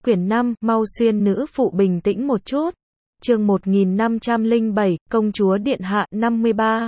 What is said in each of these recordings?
Quyển 5, mau xuyên nữ phụ bình tĩnh một chút. Chương 1507, Công chúa Điện Hạ, 53.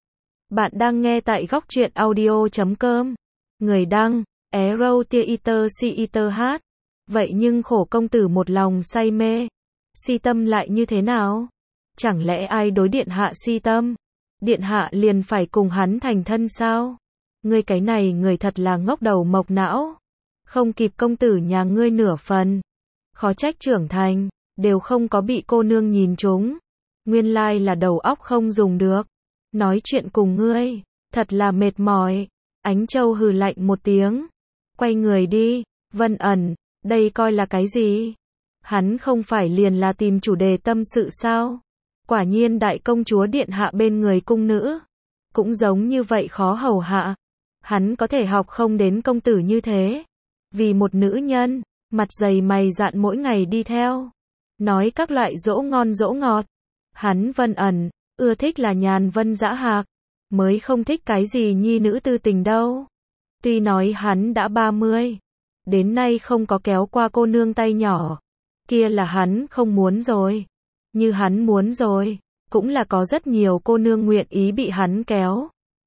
Bạn đang nghe tại góc truyện audio.com. Người đăng, Arrow Theater Theater hát. Vậy nhưng khổ công tử một lòng say mê. Si tâm lại như thế nào? Chẳng lẽ ai đối Điện Hạ si tâm? Điện Hạ liền phải cùng hắn thành thân sao? Ngươi cái này người thật là ngốc đầu mộc não. Không kịp công tử nhà ngươi nửa phần. Khó trách trưởng thành, đều không có bị cô nương nhìn trúng. Nguyên lai là đầu óc không dùng được. Nói chuyện cùng ngươi, thật là mệt mỏi. Ánh Châu hừ lạnh một tiếng. Quay người đi, Vân Ẩn, đây coi là cái gì? Hắn không phải liền là tìm chủ đề tâm sự sao? Quả nhiên đại công chúa Điện Hạ bên người cung nữ. Cũng giống như vậy khó hầu hạ. Hắn có thể học không đến công tử như thế. Vì một nữ nhân, mặt dày mày dạn mỗi ngày đi theo. Nói các loại dỗ ngon dỗ ngọt. Hắn Vân Ẩn, ưa thích là nhàn vân dã hạc. Mới không thích cái gì nhi nữ tư tình đâu. Tuy nói hắn đã 30. Đến nay không có kéo qua cô nương tay nhỏ. Kia là hắn không muốn rồi. Như hắn muốn rồi. Cũng là có rất nhiều cô nương nguyện ý bị hắn kéo.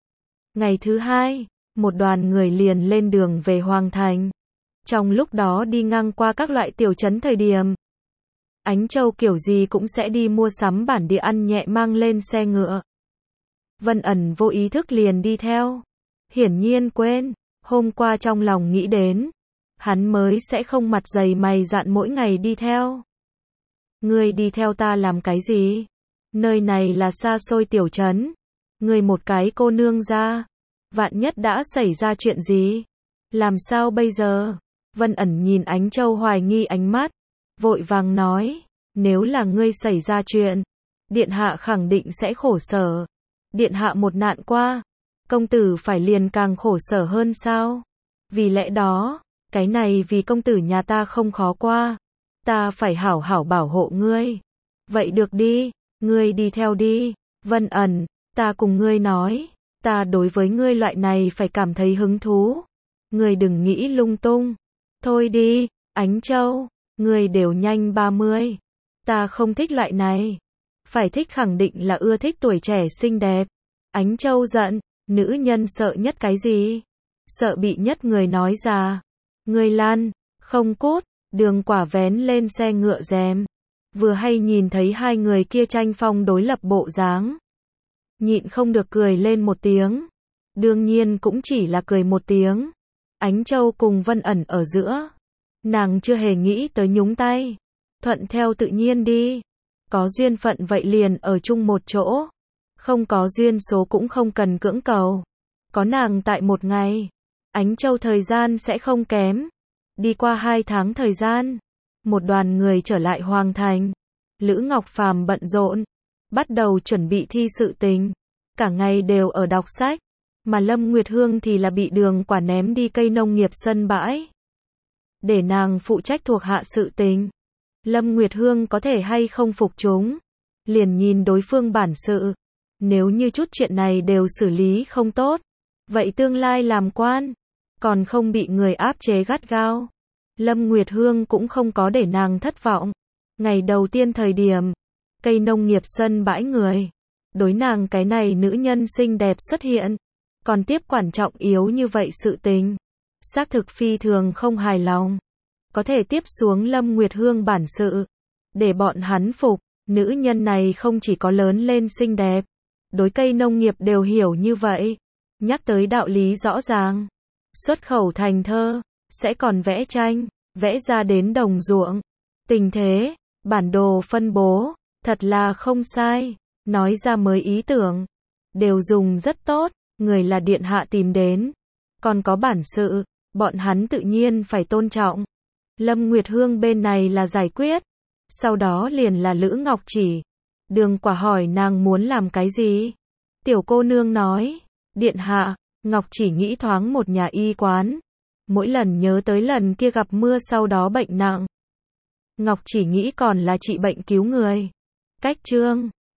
Ngày thứ hai, một đoàn người liền lên đường về Hoàng Thành. Trong lúc đó đi ngang qua các loại tiểu trấn thời điểm. Ánh Châu kiểu gì cũng sẽ đi mua sắm bản địa ăn nhẹ mang lên xe ngựa. Vân Ẩn vô ý thức liền đi theo. Hiển nhiên quên, hôm qua trong lòng nghĩ đến. Hắn mới sẽ không mặt dày mày dạn mỗi ngày đi theo. Ngươi đi theo ta làm cái gì? Nơi này là xa xôi tiểu trấn. Ngươi một cái cô nương ra. Vạn nhất đã xảy ra chuyện gì? Làm sao bây giờ? Vân Ẩn nhìn Ánh Châu hoài nghi ánh mắt. Vội vàng nói. Nếu là ngươi xảy ra chuyện. Điện Hạ khẳng định sẽ khổ sở. Điện Hạ một nạn qua. Công tử phải liền càng khổ sở hơn sao? Vì lẽ đó, cái này vì công tử nhà ta không khó qua. Ta phải hảo hảo bảo hộ ngươi. Vậy được đi, ngươi đi theo đi. Vân Ẩn, ta cùng ngươi nói. Ta đối với ngươi loại này phải cảm thấy hứng thú. Ngươi đừng nghĩ lung tung. Thôi đi, Ánh Châu, ngươi đều nhanh 30. Ta không thích loại này. Phải thích khẳng định là ưa thích tuổi trẻ xinh đẹp. Ánh Châu giận, nữ nhân sợ nhất cái gì? Sợ bị nhất người nói già. Ngươi lan, không cút, Đường Quả vén lên xe ngựa rèm. Vừa hay nhìn thấy hai người kia tranh phong đối lập bộ dáng. Nhịn không được cười lên một tiếng. Đương nhiên cũng chỉ là cười một tiếng. Ánh Châu cùng Vân Ẩn ở giữa. Nàng chưa hề nghĩ tới nhúng tay. Thuận theo tự nhiên đi. Có duyên phận vậy liền ở chung một chỗ. Không có duyên số cũng không cần cưỡng cầu. Có nàng tại một ngày. Ánh Châu thời gian sẽ không kém. Đi qua 2 tháng thời gian. Một đoàn người trở lại Hoàng Thành. Lữ Ngọc Phàm bận rộn. Bắt đầu chuẩn bị thi sự tình. Cả ngày đều ở đọc sách. Mà Lâm Nguyệt Hương thì là bị Đường Quả ném đi cây nông nghiệp sân bãi. Để nàng phụ trách thuộc hạ sự tình. Lâm Nguyệt Hương có thể hay không phục chúng. Liền nhìn đối phương bản sự. Nếu như chút chuyện này đều xử lý không tốt. Vậy tương lai làm quan. Còn không bị người áp chế gắt gao. Lâm Nguyệt Hương cũng không có để nàng thất vọng. Ngày đầu tiên thời điểm. Cây nông nghiệp sân bãi người. Đối nàng cái này nữ nhân xinh đẹp xuất hiện. Còn tiếp quan trọng yếu như vậy sự tình. Xác thực phi thường không hài lòng. Có thể tiếp xuống Lâm Nguyệt Hương bản sự. Để bọn hắn phục. Nữ nhân này không chỉ có lớn lên xinh đẹp. Đối cây nông nghiệp đều hiểu như vậy. Nhắc tới đạo lý rõ ràng. Xuất khẩu thành thơ. Sẽ còn vẽ tranh. Vẽ ra đến đồng ruộng. Tình thế. Bản đồ phân bố. Thật là không sai. Nói ra mới ý tưởng. Đều dùng rất tốt. Người là Điện Hạ tìm đến. Còn có bản sự. Bọn hắn tự nhiên phải tôn trọng. Lâm Nguyệt Hương bên này là giải quyết. Sau đó liền là Lữ Ngọc Chỉ. Đường Quả hỏi nàng muốn làm cái gì? Tiểu cô nương nói. Điện Hạ, Ngọc Chỉ nghĩ thoáng một nhà y quán. Mỗi lần nhớ tới lần kia gặp mưa sau đó bệnh nặng. Ngọc Chỉ nghĩ còn là trị bệnh cứu người. Cách chương